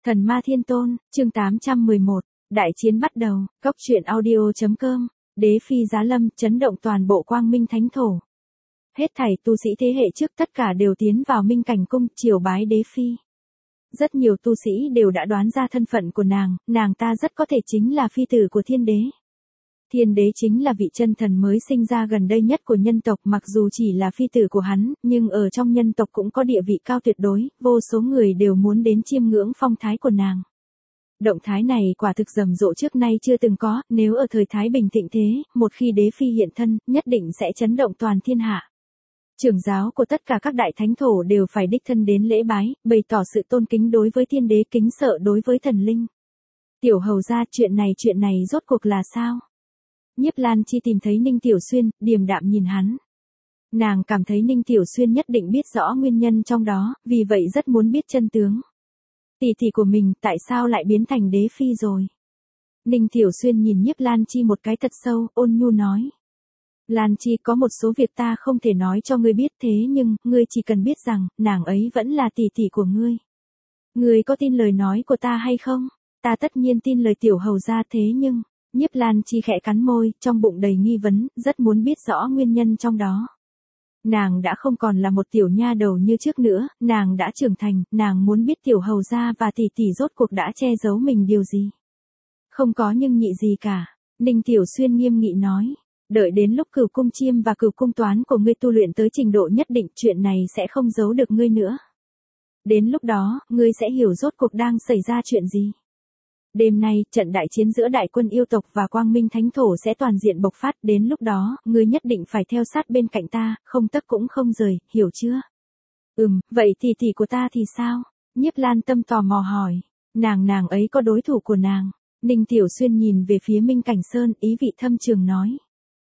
Thần Ma Thiên Tôn, chương 811, đại chiến bắt đầu, Cốc truyện audio.com, đế phi giá lâm, chấn động toàn bộ Quang Minh Thánh Thổ. Hết thảy tu sĩ thế hệ trước tất cả đều tiến vào Minh Cảnh Cung, triều bái đế phi. Rất nhiều tu sĩ đều đã đoán ra thân phận của nàng ta rất có thể chính là phi tử của thiên đế. Thiên đế chính là vị chân thần mới sinh ra gần đây nhất của nhân tộc, mặc dù chỉ là phi tử của hắn, nhưng ở trong nhân tộc cũng có địa vị cao tuyệt đối, vô số người đều muốn đến chiêm ngưỡng phong thái của nàng. Động thái này quả thực rầm rộ trước nay chưa từng có, nếu ở thời Thái Bình thịnh thế, một khi đế phi hiện thân, nhất định sẽ chấn động toàn thiên hạ. Trưởng giáo của tất cả các đại thánh thổ đều phải đích thân đến lễ bái, bày tỏ sự tôn kính đối với thiên đế, kính sợ đối với thần linh. Tiểu hầu gia, chuyện này rốt cuộc là sao? Nhiếp Lan Chi tìm thấy Ninh Tiểu Xuyên, điềm đạm nhìn hắn. Nàng cảm thấy Ninh Tiểu Xuyên nhất định biết rõ nguyên nhân trong đó, vì vậy rất muốn biết chân tướng. Tỷ tỷ của mình tại sao lại biến thành đế phi rồi? Ninh Tiểu Xuyên nhìn Nhiếp Lan Chi một cái thật sâu, ôn nhu nói. Lan Chi, có một số việc ta không thể nói cho ngươi biết, thế nhưng, ngươi chỉ cần biết rằng, nàng ấy vẫn là tỷ tỷ của ngươi. Ngươi có tin lời nói của ta hay không? Ta tất nhiên tin lời tiểu hầu gia, thế nhưng... Nhiếp Lan Chi khẽ cắn môi, trong bụng đầy nghi vấn, rất muốn biết rõ nguyên nhân trong đó. Nàng đã không còn là một tiểu nha đầu như trước nữa, nàng đã trưởng thành, nàng muốn biết tiểu hầu gia và tỷ tỷ rốt cuộc đã che giấu mình điều gì. Không có nhưng nhị gì cả, Ninh Tiểu Xuyên nghiêm nghị nói. Đợi đến lúc Cửu Cung Chiêm và Cửu Cung Toán của ngươi tu luyện tới trình độ nhất định, chuyện này sẽ không giấu được ngươi nữa. Đến lúc đó, ngươi sẽ hiểu rốt cuộc đang xảy ra chuyện gì. Đêm nay, trận đại chiến giữa đại quân yêu tộc và Quang Minh Thánh Thổ sẽ toàn diện bộc phát, đến lúc đó, ngươi nhất định phải theo sát bên cạnh ta, không tấc cũng không rời, hiểu chưa? Vậy tỷ tỷ của ta thì sao? Nhiếp Lan Tâm tò mò hỏi. Nàng ấy có đối thủ của nàng. Ninh Tiểu Xuyên nhìn về phía Minh Cảnh Sơn, ý vị thâm trường nói.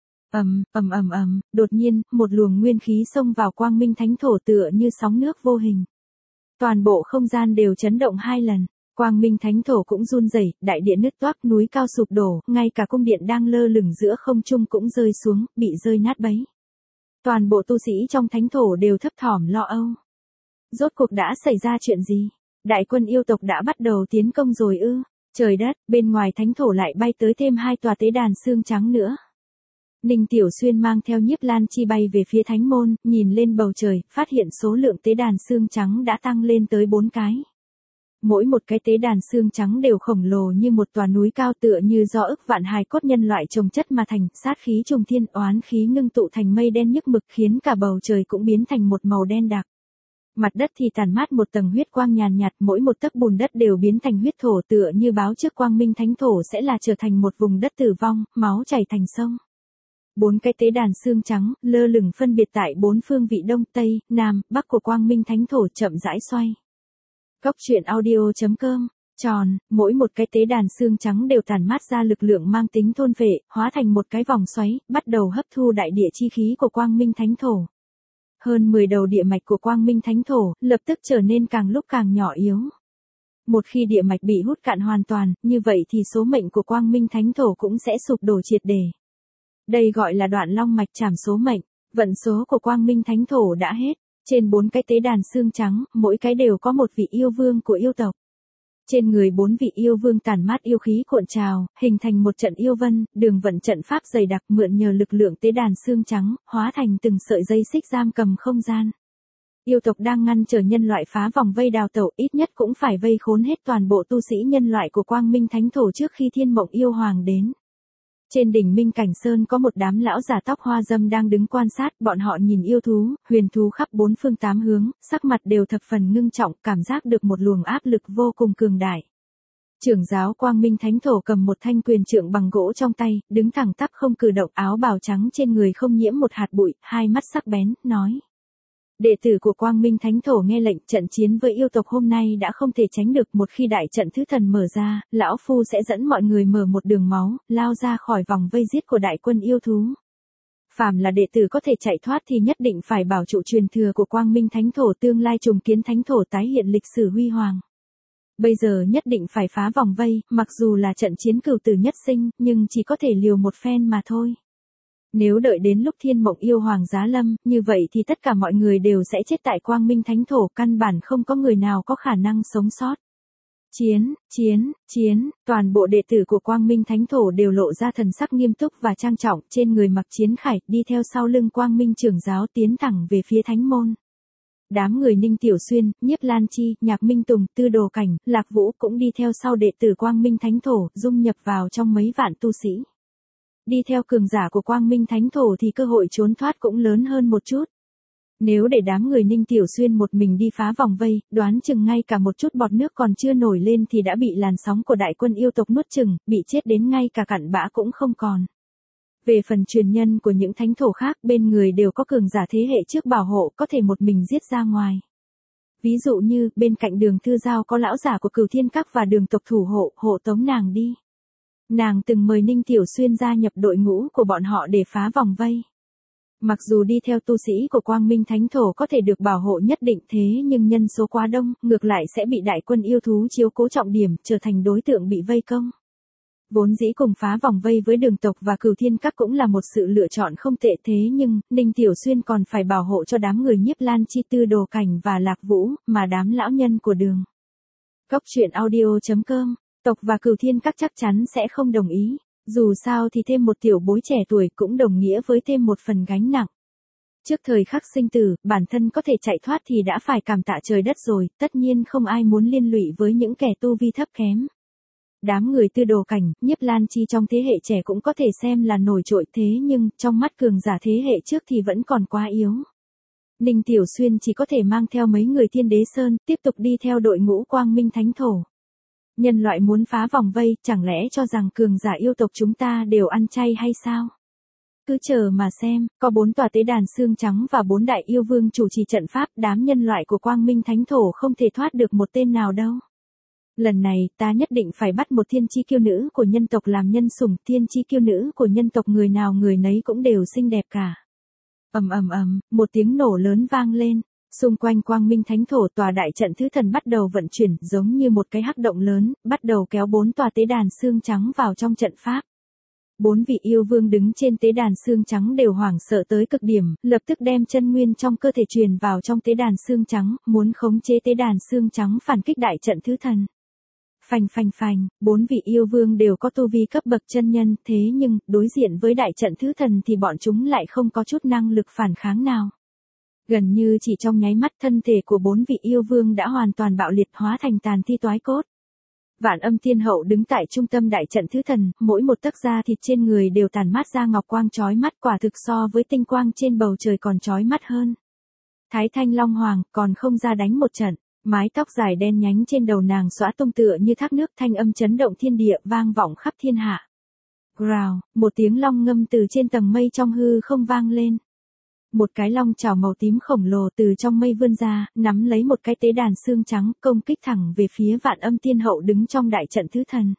Đột nhiên, một luồng nguyên khí xông vào Quang Minh Thánh Thổ tựa như sóng nước vô hình. Toàn bộ không gian đều chấn động 2 lần. Quang Minh Thánh Thổ cũng run rẩy, đại địa nứt toác, núi cao sụp đổ, ngay cả cung điện đang lơ lửng giữa không trung cũng rơi xuống, bị rơi nát bấy. Toàn bộ tu sĩ trong Thánh Thổ đều thấp thỏm lo âu. Rốt cuộc đã xảy ra chuyện gì? Đại quân yêu tộc đã bắt đầu tiến công rồi ư? Trời đất, bên ngoài Thánh Thổ lại bay tới thêm 2 tòa tế đàn xương trắng nữa. Ninh Tiểu Xuyên mang theo Nhiếp Lan Chi bay về phía Thánh Môn, nhìn lên bầu trời, phát hiện số lượng tế đàn xương trắng đã tăng lên tới 4 cái. Mỗi một cái tế đàn xương trắng đều khổng lồ như một tòa núi cao, tựa như do ức vạn hài cốt nhân loại chồng chất mà thành, sát khí trùng thiên, oán khí ngưng tụ thành mây đen nhức mực, khiến cả bầu trời cũng biến thành một màu đen đặc. Mặt đất thì tàn mát một tầng huyết quang nhàn nhạt, mỗi một tấc bùn đất đều biến thành huyết thổ, tựa như báo trước Quang Minh Thánh Thổ sẽ là trở thành một vùng đất tử vong, máu chảy thành sông. 4 cái tế đàn xương trắng, lơ lửng phân biệt tại 4 phương vị đông, tây, nam, bắc của Quang Minh Thánh Thổ, chậm rãi xoay. Cốc truyện audio.com, tròn, mỗi một cái tế đàn xương trắng đều tản mát ra lực lượng mang tính thôn phệ, hóa thành một cái vòng xoáy, bắt đầu hấp thu đại địa chi khí của Quang Minh Thánh Thổ. Hơn 10 đầu địa mạch của Quang Minh Thánh Thổ, lập tức trở nên càng lúc càng nhỏ yếu. Một khi địa mạch bị hút cạn hoàn toàn, như vậy thì số mệnh của Quang Minh Thánh Thổ cũng sẽ sụp đổ triệt để. Đây gọi là đoạn long mạch trảm số mệnh, vận số của Quang Minh Thánh Thổ đã hết. Trên 4 cái tế đàn xương trắng, mỗi cái đều có một vị yêu vương của yêu tộc. Trên người 4 vị yêu vương tản mát yêu khí cuộn trào, hình thành một trận yêu vân, đường vận trận pháp dày đặc, mượn nhờ lực lượng tế đàn xương trắng, hóa thành từng sợi dây xích giam cầm không gian. Yêu tộc đang ngăn trở nhân loại phá vòng vây đào tẩu, ít nhất cũng phải vây khốn hết toàn bộ tu sĩ nhân loại của Quang Minh Thánh Thổ trước khi Thiên Mộng Yêu Hoàng đến. Trên đỉnh Minh Cảnh Sơn có một đám lão già tóc hoa râm đang đứng quan sát, bọn họ nhìn yêu thú, huyền thú khắp 4 phương 8 hướng, sắc mặt đều thập phần ngưng trọng, cảm giác được một luồng áp lực vô cùng cường đại. Trưởng giáo Quang Minh Thánh Thổ cầm một thanh quyền trượng bằng gỗ trong tay, đứng thẳng tắp không cử động, áo bào trắng trên người không nhiễm một hạt bụi, hai mắt sắc bén, nói. Đệ tử của Quang Minh Thánh Thổ nghe lệnh, trận chiến với yêu tộc hôm nay đã không thể tránh được, một khi đại trận thứ thần mở ra, lão phu sẽ dẫn mọi người mở một đường máu, lao ra khỏi vòng vây giết của đại quân yêu thú. Phàm là đệ tử có thể chạy thoát thì nhất định phải bảo trụ truyền thừa của Quang Minh Thánh Thổ, tương lai trùng kiến Thánh Thổ tái hiện lịch sử huy hoàng. Bây giờ nhất định phải phá vòng vây, mặc dù là trận chiến cửu tử nhất sinh, nhưng chỉ có thể liều một phen mà thôi. Nếu đợi đến lúc Thiên Mộng Yêu Hoàng giá lâm, như vậy thì tất cả mọi người đều sẽ chết tại Quang Minh Thánh Thổ, căn bản không có người nào có khả năng sống sót. Chiến, toàn bộ đệ tử của Quang Minh Thánh Thổ đều lộ ra thần sắc nghiêm túc và trang trọng, trên người mặc chiến khải, đi theo sau lưng Quang Minh trưởng giáo tiến thẳng về phía thánh môn. Đám người Ninh Tiểu Xuyên, Nhiếp Lan Chi, Nhạc Minh Tùng, Tư Đồ Cảnh, Lạc Vũ cũng đi theo sau đệ tử Quang Minh Thánh Thổ, dung nhập vào trong mấy vạn tu sĩ. Đi theo cường giả của Quang Minh Thánh Thổ thì cơ hội trốn thoát cũng lớn hơn một chút. Nếu để đám người Ninh Tiểu Xuyên một mình đi phá vòng vây, đoán chừng ngay cả một chút bọt nước còn chưa nổi lên thì đã bị làn sóng của đại quân yêu tộc nuốt chừng, bị chết đến ngay cả cặn bã cũng không còn. Về phần truyền nhân của những thánh thổ khác, bên người đều có cường giả thế hệ trước bảo hộ, có thể một mình giết ra ngoài. Ví dụ như, bên cạnh Đường Thư Giao có lão giả của Cửu Thiên Các và Đường tộc thủ hộ tống nàng đi. Nàng từng mời Ninh Tiểu Xuyên gia nhập đội ngũ của bọn họ để phá vòng vây. Mặc dù đi theo tu sĩ của Quang Minh Thánh Thổ có thể được bảo hộ nhất định, thế nhưng nhân số quá đông, ngược lại sẽ bị đại quân yêu thú chiếu cố trọng điểm, trở thành đối tượng bị vây công. Vốn dĩ cùng phá vòng vây với Đường tộc và Cửu Thiên Các cũng là một sự lựa chọn không tệ, thế nhưng, Ninh Tiểu Xuyên còn phải bảo hộ cho đám người Nhiếp Lan Chi, Tư Đồ Cảnh và Lạc Vũ, mà đám lão nhân của Đường. Cốc truyện audio.com, tộc và Cửu Thiên Các chắc chắn sẽ không đồng ý. Dù sao thì thêm một tiểu bối trẻ tuổi cũng đồng nghĩa với thêm một phần gánh nặng. Trước thời khắc sinh tử, bản thân có thể chạy thoát thì đã phải cảm tạ trời đất rồi, tất nhiên không ai muốn liên lụy với những kẻ tu vi thấp kém. Đám người Tư Đồ Cảnh, Nhiếp Lan Chi trong thế hệ trẻ cũng có thể xem là nổi trội, thế nhưng, trong mắt cường giả thế hệ trước thì vẫn còn quá yếu. Ninh Tiểu Xuyên chỉ có thể mang theo mấy người Thiên Đế Sơn, tiếp tục đi theo đội ngũ Quang Minh Thánh Thổ. Nhân loại muốn phá vòng vây, chẳng lẽ cho rằng cường giả yêu tộc chúng ta đều ăn chay hay sao? Cứ chờ mà xem, có 4 tòa tế đàn xương trắng và 4 đại yêu vương chủ trì trận pháp, đám nhân loại của Quang Minh Thánh Thổ không thể thoát được một tên nào đâu. Lần này, ta nhất định phải bắt một thiên chi kiêu nữ của nhân tộc làm nhân sủng, thiên chi kiêu nữ của nhân tộc người nào người nấy cũng đều xinh đẹp cả. Một tiếng nổ lớn vang lên. Xung quanh Quang Minh Thánh Thổ, tòa đại trận thứ thần bắt đầu vận chuyển, giống như một cái hắc động lớn, bắt đầu kéo 4 tòa tế đàn xương trắng vào trong trận pháp. 4 vị yêu vương đứng trên tế đàn xương trắng đều hoảng sợ tới cực điểm, lập tức đem chân nguyên trong cơ thể truyền vào trong tế đàn xương trắng, muốn khống chế tế đàn xương trắng phản kích đại trận thứ thần. Phanh, 4 vị yêu vương đều có tu vi cấp bậc chân nhân, thế nhưng, đối diện với đại trận thứ thần thì bọn chúng lại không có chút năng lực phản kháng nào. Gần như chỉ trong nháy mắt, thân thể của 4 vị yêu vương đã hoàn toàn bạo liệt, hóa thành tàn thi toái cốt. Vạn Âm Tiên Hậu đứng tại trung tâm đại trận thứ thần, mỗi một tấc da thịt trên người đều tản mát ra ngọc quang chói mắt, quả thực so với tinh quang trên bầu trời còn chói mắt hơn. Thái Thanh Long Hoàng còn không ra đánh một trận, mái tóc dài đen nhánh trên đầu nàng xõa tung tựa như thác nước, thanh âm chấn động thiên địa, vang vọng khắp thiên hạ. Growl, một tiếng long ngâm từ trên tầng mây trong hư không vang lên. Một cái long chảo màu tím khổng lồ từ trong mây vươn ra, nắm lấy một cái tế đàn xương trắng, công kích thẳng về phía Vạn Âm Tiên Hậu đứng trong đại trận thứ thần.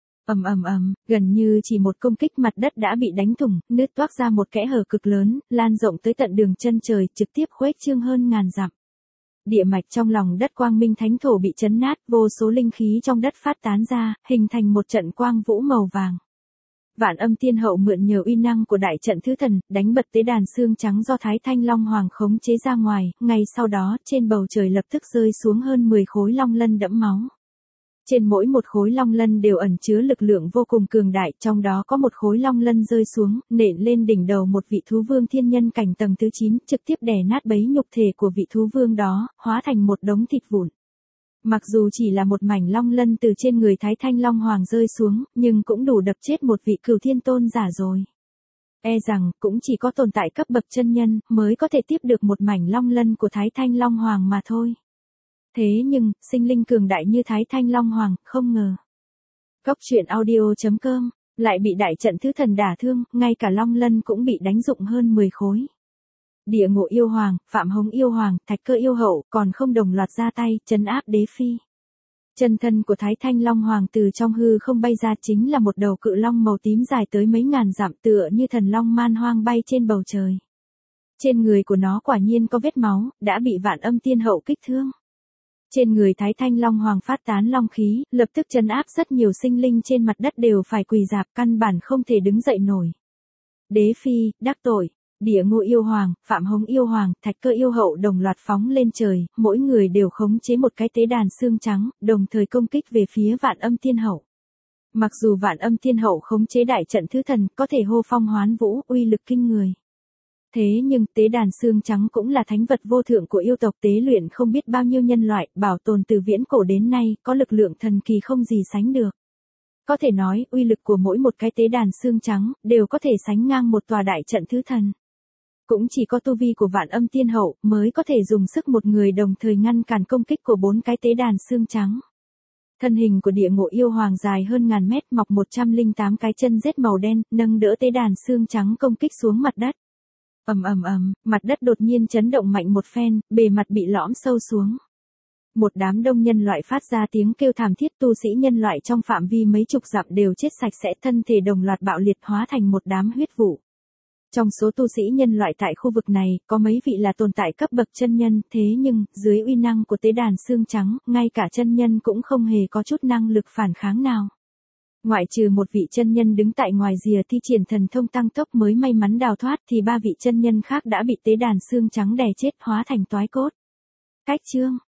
Gần như chỉ một công kích, mặt đất đã bị đánh thủng, nứt toác ra một kẽ hở cực lớn, lan rộng tới tận đường chân trời, trực tiếp khuếch trương hơn ngàn dặm. Địa mạch trong lòng đất Quang Minh Thánh Thổ bị chấn nát, vô số linh khí trong đất phát tán ra, hình thành một trận quang vũ màu vàng. Vạn Âm Tiên Hậu mượn nhờ uy năng của đại trận thứ thần, đánh bật tế đàn xương trắng do Thái Thanh Long Hoàng khống chế ra ngoài, ngay sau đó, trên bầu trời lập tức rơi xuống hơn 10 khối long lân đẫm máu. Trên mỗi một khối long lân đều ẩn chứa lực lượng vô cùng cường đại, trong đó có một khối long lân rơi xuống, nện lên đỉnh đầu một vị thú vương thiên nhân cảnh tầng thứ 9, trực tiếp đè nát bấy nhục thể của vị thú vương đó, hóa thành một đống thịt vụn. Mặc dù chỉ là một mảnh long lân từ trên người Thái Thanh Long Hoàng rơi xuống, nhưng cũng đủ đập chết một vị Cửu Thiên Tôn giả rồi. E rằng, cũng chỉ có tồn tại cấp bậc chân nhân, mới có thể tiếp được một mảnh long lân của Thái Thanh Long Hoàng mà thôi. Thế nhưng, sinh linh cường đại như Thái Thanh Long Hoàng, không ngờ. Cốc truyện audio.com, lại bị đại trận thứ thần đả thương, ngay cả long lân cũng bị đánh rụng hơn 10 khối. Địa Ngộ Yêu Hoàng, Phạm Hồng Yêu Hoàng, Thạch Cơ Yêu Hậu còn không đồng loạt ra tay, trấn áp Đế Phi. Chân thân của Thái Thanh Long Hoàng từ trong hư không bay ra, chính là một đầu cự long màu tím dài tới mấy ngàn dặm, tựa như thần long man hoang bay trên bầu trời. Trên người của nó quả nhiên có vết máu, đã bị Vạn Âm Tiên Hậu kích thương. Trên người Thái Thanh Long Hoàng phát tán long khí, lập tức trấn áp rất nhiều sinh linh trên mặt đất đều phải quỳ rạp, căn bản không thể đứng dậy nổi. Đế Phi, đắc tội. Địa Ngô yêu hoàng, Phạm Hống yêu hoàng, Thạch Cơ yêu hậu đồng loạt phóng lên trời, mỗi người đều khống chế một cái tế đàn xương trắng, đồng thời công kích về phía Vạn Âm Thiên Hậu. Mặc dù Vạn Âm Thiên Hậu khống chế đại trận thứ thần, có thể hô phong hoán vũ, uy lực kinh người. Thế nhưng tế đàn xương trắng cũng là thánh vật vô thượng của yêu tộc, tế luyện không biết bao nhiêu nhân loại, bảo tồn từ viễn cổ đến nay, có lực lượng thần kỳ không gì sánh được. Có thể nói, uy lực của mỗi một cái tế đàn xương trắng, đều có thể sánh ngang một tòa đại trận thứ thần. Cũng chỉ có tu vi của Vạn Âm Thiên Hậu, mới có thể dùng sức một người đồng thời ngăn cản công kích của 4 cái tế đàn xương trắng. Thân hình của Địa Ngộ yêu hoàng dài hơn ngàn mét, mọc 108 cái chân rết màu đen, nâng đỡ tế đàn xương trắng công kích xuống mặt đất. Ầm ầm ầm, mặt đất đột nhiên chấn động mạnh một phen, bề mặt bị lõm sâu xuống. Một đám đông nhân loại phát ra tiếng kêu thảm thiết, tu sĩ nhân loại trong phạm vi mấy chục dặm đều chết sạch sẽ, thân thể đồng loạt bạo liệt hóa thành một đám huyết vụ. Trong số tu sĩ nhân loại tại khu vực này, có mấy vị là tồn tại cấp bậc chân nhân, thế nhưng, dưới uy năng của tế đàn xương trắng, ngay cả chân nhân cũng không hề có chút năng lực phản kháng nào. Ngoại trừ một vị chân nhân đứng tại ngoài rìa thi triển thần thông tăng tốc mới may mắn đào thoát, thì 3 vị chân nhân khác đã bị tế đàn xương trắng đè chết, hóa thành toái cốt. Cách chương